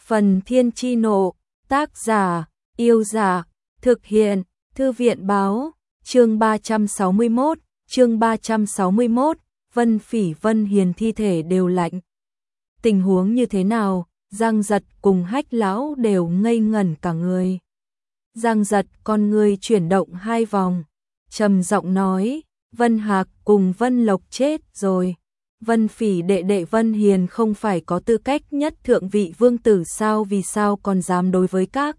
Phần Thiên Chi Nộ, tác giả, Yêu Giả, thực hiện, Thư viện Báo, chương 361, Vân Phỉ Vân Hiền thi thể đều lạnh. Tình huống như thế nào? Giang Giật cùng Hách lão đều ngây ngẩn cả người. Giang Giật con người chuyển động 2 vòng, trầm giọng nói, Vân Hạc cùng Vân Lộc chết rồi. Vân Phỉ đệ đệ Vân Hiền không phải có tư cách nhất thượng vị vương tử sao, vì sao còn dám đối với các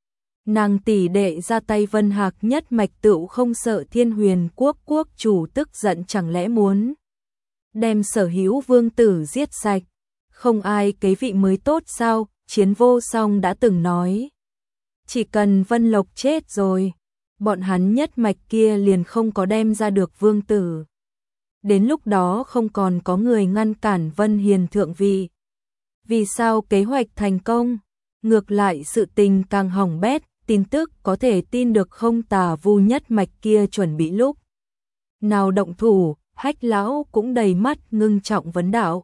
nàng tỷ đệ ra tay? Vân Hạc nhất mạch tựu không sợ Thiên Huyền quốc quốc chủ tức giận, chẳng lẽ muốn đem sở hữu vương tử giết sạch? Không ai kế vị mới tốt sao? Chiến Vô Song đã từng nói, chỉ cần Vân Lộc chết rồi, bọn hắn nhất mạch kia liền không có đem ra được vương tử. Đến lúc đó không còn có người ngăn cản Vân Hiền thượng vị. Vì sao kế hoạch thành công? Ngược lại sự tình càng hỏng bét. Tin tức có thể tin được không? Tà Vu nhất mạch kia chuẩn bị lúc nào động thủ? Hách lão cũng đầy mắt ngưng trọng vấn đạo.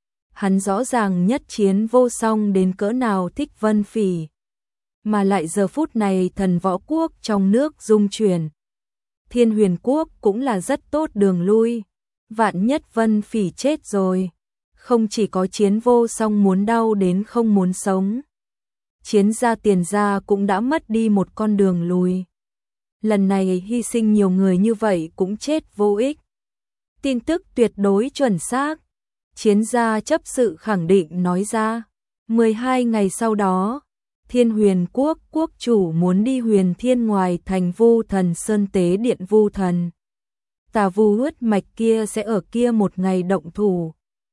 Hắn rõ ràng nhất Chiến Vô Song đến cỡ nào thích Vân Phỉ, mà lại giờ phút này thần võ quốc trong nước dung chuyển, Thiên Huyền quốc cũng là rất tốt đường lui. Vạn nhất Vân Phỉ chết rồi, không chỉ có Chiến Vô Song muốn đau đến không muốn sống, Chiến gia Tiền gia cũng đã mất đi một con đường lùi. Lần này hy sinh nhiều người như vậy cũng chết vô ích. Tin tức tuyệt đối chuẩn xác, Chiến gia chấp sự khẳng định nói ra. 12 ngày sau đó, Thiên Huyền quốc quốc chủ muốn đi Huyền Thiên ngoài thành Vu Thần Sơn tế điện Vu Thần. Tà Vu huyết mạch kia sẽ ở kia một ngày động thủ.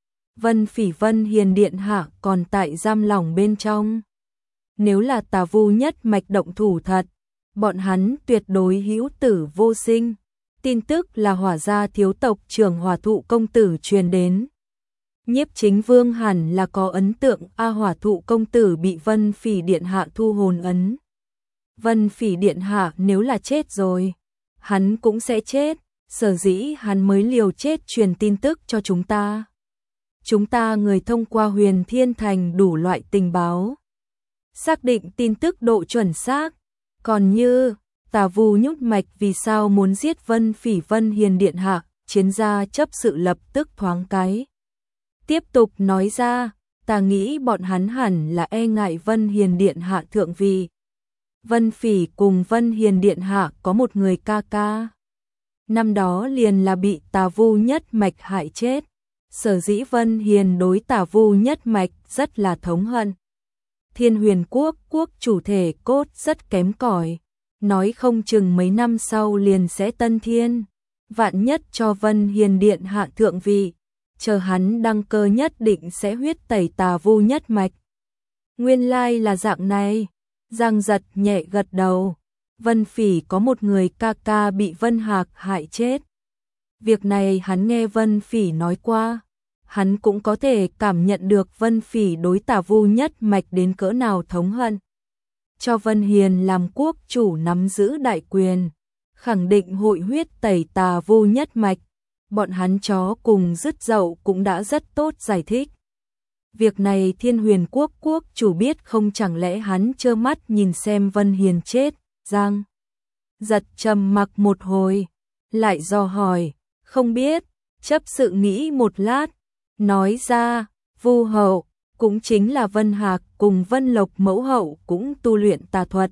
Vân Phỉ Vân Hiền điện hạ còn tại giam lỏng bên trong. Nếu là Tà Vu nhất mạch động thủ thật, bọn hắn tuyệt đối hữu tử vô sinh. Tin tức là Hỏa gia thiếu tộc trưởng Hỏa Thụ công tử truyền đến. Nhiếp Chính Vương hẳn là có ấn tượng, Hỏa Thụ công tử bị Vân Phỉ điện hạ thu hồn ấn. Vân Phỉ điện hạ nếu là chết rồi, hắn cũng sẽ chết. Sở dĩ hắn mới liều chết truyền tin tức cho chúng ta. Chúng ta người thông qua Huyền Thiên Thành đủ loại tình báo, xác định tin tức độ chuẩn xác. Còn như Tà Vu nhút mạch vì sao muốn giết Vân Phỉ Vân Hiền điện hạ? Chiến gia chấp sự lập tức thoáng cái tiếp tục nói ra, ta nghĩ bọn hắn hẳn là e ngại Vân Hiền điện hạ thượng vị. Vân Phỉ cùng Vân Hiền điện hạ có một người ca ca, năm đó liền là bị Tà Vu nhất mạch hại chết. Sở dĩ Vân Hiền đối Tà Vu nhất mạch rất là thống hận. Thiên Huyền quốc quốc chủ thể cốt rất kém cỏi, nói không chừng mấy năm sau liền sẽ tân thiên. Vạn nhất cho Vân Hiền điện hạ thượng vị, chờ hắn đăng cơ nhất định sẽ huyết tẩy Tà Vu nhất mạch. Nguyên lai là dạng này. Giang Giật nhẹ gật đầu. Vân Phỉ có một người ca ca bị Vân Hạc hại chết. Việc này hắn nghe Vân Phỉ nói qua. Hắn cũng có thể cảm nhận được Vân Phỉ đối Tà Vu nhất mạch đến cỡ nào thống hận. Cho Vân Hiền làm quốc chủ nắm giữ đại quyền, khẳng định hội huyết tẩy Tà Vu nhất mạch. Bọn hắn chó cùng dứt dậu cũng đã rất tốt giải thích. Việc này Thiên Huyền quốc quốc chủ biết không? Chẳng lẽ hắn trơ mắt nhìn xem Vân Hiền chết? Giang Giật trầm mặc một hồi, lại dò hỏi, không biết. Chấp sự nghĩ một lát, nói ra, Vu hậu, cũng chính là Vân Hạc cùng Vân Lộc mẫu hậu cũng tu luyện tà thuật.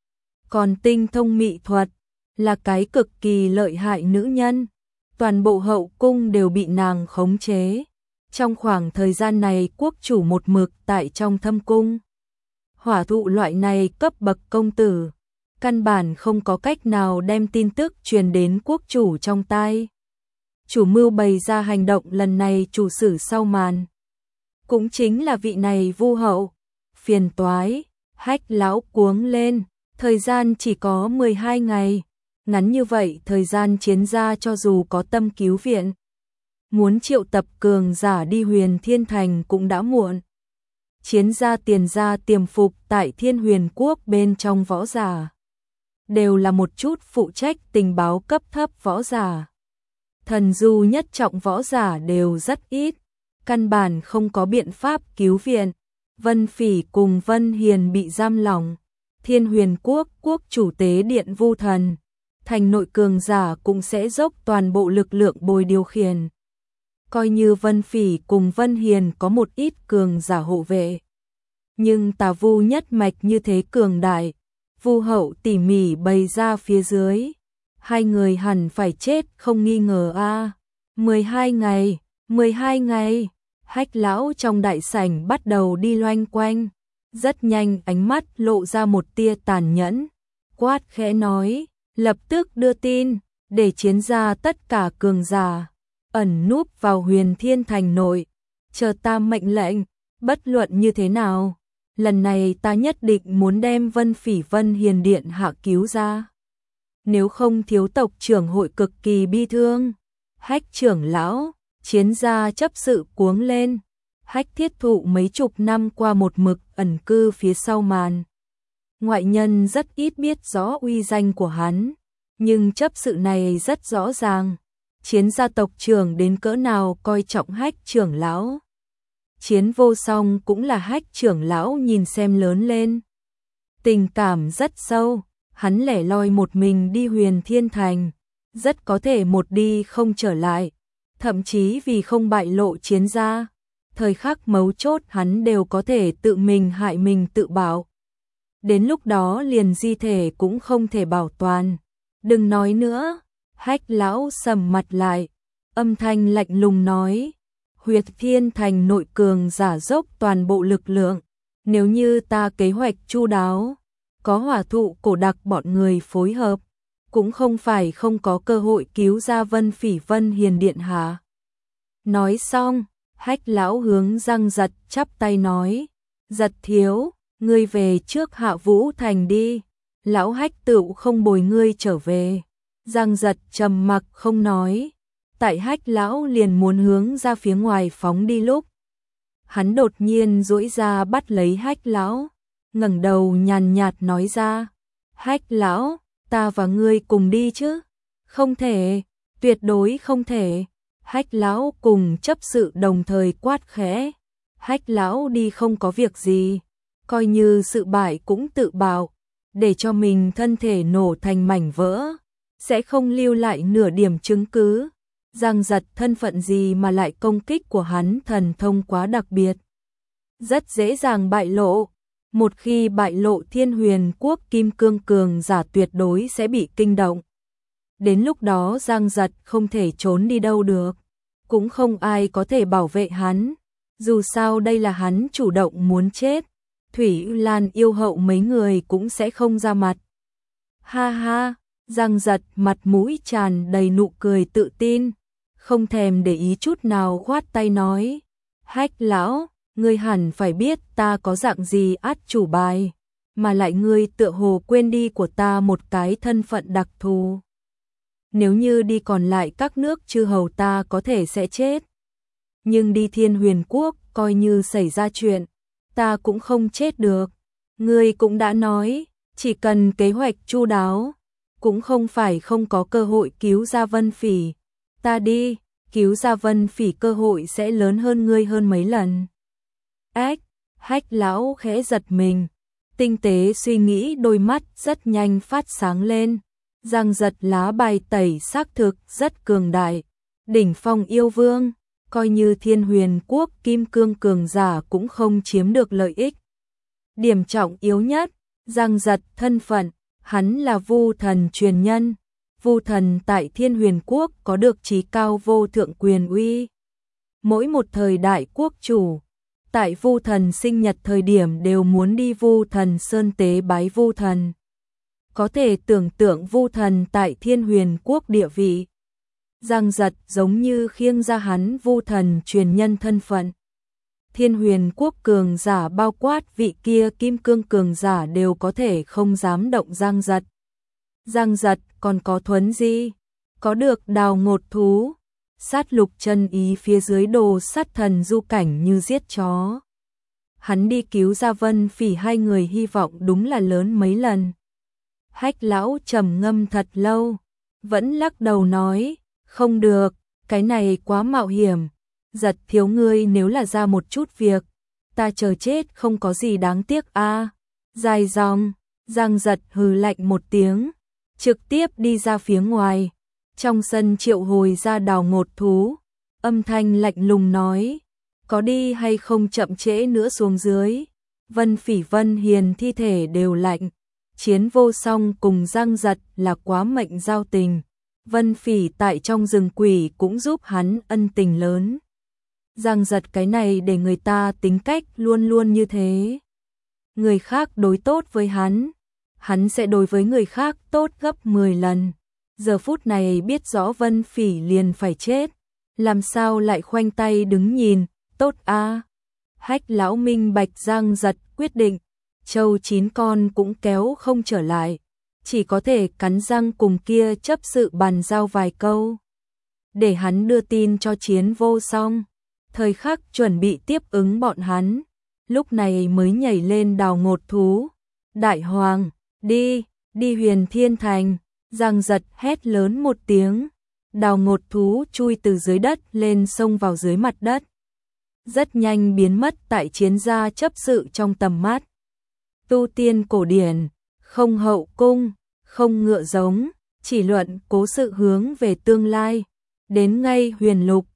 Còn tinh thông mị thuật, là cái cực kỳ lợi hại nữ nhân. Toàn bộ hậu cung đều bị nàng khống chế. Trong khoảng thời gian này quốc chủ một mực tại trong thâm cung. Hỏa Thụ loại này cấp bậc công tử, căn bản không có cách nào đem tin tức truyền đến quốc chủ trong tai. Chủ mưu bày ra hành động lần này chủ sử sau màn, cũng chính là vị này Vu hậu. Phiền toái, Hách lão cuống lên, thời gian chỉ có 12 ngày. Ngắn như vậy thời gian Chiến gia cho dù có tâm cứu viện, muốn triệu tập cường giả đi Huyền Thiên Thành cũng đã muộn. Chiến gia Tiền gia tiềm phục tại Thiên Huyền quốc bên trong võ giả, đều là một chút phụ trách tình báo cấp thấp võ giả. Thần du nhất trọng võ giả đều rất ít, căn bản không có biện pháp cứu viện. Vân Phỉ cùng Vân Hiền bị giam lỏng. Thiên Huyền Quốc quốc chủ tế điện Vu Thần, thành nội cường giả cũng sẽ dốc toàn bộ lực lượng bồi điều khiển. Coi như Vân Phỉ cùng Vân Hiền có một ít cường giả hộ vệ, nhưng Tà Vu nhất mạch như thế cường đại, Vu Hậu tỉ mỉ bày ra phía dưới, hai người hẳn phải chết không nghi ngờ a. 12 ngày, Hách lão trong đại sảnh bắt đầu đi loanh quanh, rất nhanh ánh mắt lộ ra một tia tàn nhẫn, quát khẽ nói, lập tức đưa tin, để chiến ra tất cả cường giả, ẩn núp vào Huyền Thiên Thành nội, chờ ta mệnh lệnh, bất luận như thế nào, lần này ta nhất định muốn đem Vân Phỉ Vân Hiền điện hạ cứu ra. Nếu không thiếu tộc trưởng hội cực kỳ bi thương. Hách trưởng lão, chiến gia chấp sự cuống lên. Hách thiết thụ mấy chục năm qua một mực ẩn cư phía sau màn. Ngoại nhân rất ít biết rõ uy danh của hắn, nhưng chấp sự này rất rõ ràng. Chiến gia tộc trưởng đến cỡ nào coi trọng Hách trưởng lão. Chiến Vô Song cũng là Hách trưởng lão nhìn xem lớn lên. Tình cảm rất sâu, hắn lẻ loi một mình đi Huyền Thiên Thành, rất có thể một đi không trở lại, thậm chí vì không bại lộ chiến gia, thời khắc mấu chốt hắn đều có thể tự mình hại mình tự bảo. Đến lúc đó liền di thể cũng không thể bảo toàn. Đừng nói nữa, Hách lão sầm mặt lại, âm thanh lạnh lùng nói, Huyền Thiên Thành nội cường giả dốc toàn bộ lực lượng, nếu như ta kế hoạch chu đáo, có hỏa thụ cổ đặc bọn người phối hợp, cũng không phải không có cơ hội cứu ra Vân Phỉ Vân Hiền điện hạ. Nói xong, Hách lão hướng Giang Giật chắp tay nói, Giật thiếu, ngươi về trước Hạ Vũ Thành đi, lão Hách tựu không bồi ngươi trở về. Giang Giật trầm mặc không nói, tại Hách lão liền muốn hướng ra phía ngoài phóng đi lúc, hắn đột nhiên duỗi ra bắt lấy Hách lão, ngẩng đầu nhàn nhạt nói ra, Hách lão, ta và ngươi cùng đi chứ? Không thể, tuyệt đối không thể. Hách lão cùng chấp sự đồng thời quát khẽ. Hách lão đi không có việc gì, coi như sự bại cũng tự bạo, để cho mình thân thể nổ thành mảnh vỡ, sẽ không lưu lại nửa điểm chứng cứ. Giang Giật thân phận gì mà lại công kích của hắn thần thông quá đặc biệt, rất dễ dàng bại lộ. Một khi bại lộ Thiên Huyền Quốc kim cương cường giả tuyệt đối sẽ bị kinh động. Đến lúc đó Giang Giật không thể trốn đi đâu được, cũng không ai có thể bảo vệ hắn. Dù sao đây là hắn chủ động muốn chết, Thủy Lan yêu hậu mấy người cũng sẽ không ra mặt. Ha ha, Giang Giật mặt mũi tràn đầy nụ cười tự tin, không thèm để ý chút nào khoát tay nói, Hách lão, ngươi hẳn phải biết ta có dạng gì át chủ bài, mà lại ngươi tựa hồ quên đi của ta một cái thân phận đặc thù. Nếu như đi còn lại các nước chư hầu ta có thể sẽ chết, nhưng đi Thiên Huyền Quốc coi như xảy ra chuyện, ta cũng không chết được. Ngươi cũng đã nói, chỉ cần kế hoạch chu đáo, cũng không phải không có cơ hội cứu ra Vân Phỉ. Ta đi, cứu ra Vân Phỉ cơ hội sẽ lớn hơn ngươi hơn mấy lần. Ách, Hách lão khẽ giật mình, tinh tế suy nghĩ, đôi mắt rất nhanh phát sáng lên. Giang Giật lá bài tẩy xác thực rất cường đại, đỉnh phong yêu vương, coi như Thiên Huyền Quốc kim cương cường giả cũng không chiếm được lợi ích. Điểm trọng yếu nhất, Giang Giật thân phận, hắn là Vu Thần truyền nhân. Vu Thần tại Thiên Huyền Quốc có được chí cao vô thượng quyền uy. Mỗi một thời đại quốc chủ, tại Vu Thần sinh nhật thời điểm đều muốn đi Vu Thần Sơn tế bái Vu Thần. Có thể tưởng tượng Vu Thần tại Thiên Huyền Quốc địa vị. Giang Giật giống như khiêng ra hắn Vu Thần truyền nhân thân phận. Thiên Huyền Quốc cường giả bao quát vị kia kim cương cường giả đều có thể không dám động Giang Giật. Giang Giật còn có thuấn di, có được đào ngột thú, sát lục chân ý phía dưới đồ sát thần du cảnh như giết chó. Hắn đi cứu ra Vân Phỉ hai người hy vọng đúng là lớn mấy lần. Hách lão trầm ngâm thật lâu, vẫn lắc đầu nói, không được, cái này quá mạo hiểm. Giật thiếu ngươi nếu là ra một chút việc, ta chờ chết không có gì đáng tiếc a. Dài dòng, Giang Giật hừ lạnh một tiếng, trực tiếp đi ra phía ngoài. Trong sân triệu hồi ra Đào Ngột Thú, âm thanh lạnh lùng nói, có đi hay không chậm trễ nữa xuống dưới. Vân Phỉ Vân Hiền thi thể đều lạnh, Chiến Vô Song cùng Giang Giật là quá mệnh giao tình. Vân Phỉ tại trong rừng quỷ cũng giúp hắn ân tình lớn. Giang Giật cái này để người ta tính cách luôn luôn như thế. Người khác đối tốt với hắn sẽ đối với người khác tốt gấp 10 lần. Giờ phút này biết rõ Vân Phỉ liền phải chết, làm sao lại khoanh tay đứng nhìn, tốt a. Hách lão minh bạch Giang Giật quyết định, trâu 9 con cũng kéo không trở lại, chỉ có thể cắn răng cùng kia chấp sự bàn giao vài câu. Để hắn đưa tin cho Chiến Vô Song, thời khắc chuẩn bị tiếp ứng bọn hắn, lúc này mới nhảy lên Đào Ngột Thú. Đại Hoàng, đi Huyền Thiên Thành. Giang Giật hét lớn một tiếng, Đào Ngột Thú chui từ dưới đất lên xông vào dưới mặt đất. Rất nhanh biến mất tại Chiến gia chấp sự trong tầm mắt. Tu tiên cổ điển, không hậu cung, không ngựa giống, chỉ luận cố sự hướng về tương lai. Đến ngay Huyền Lục,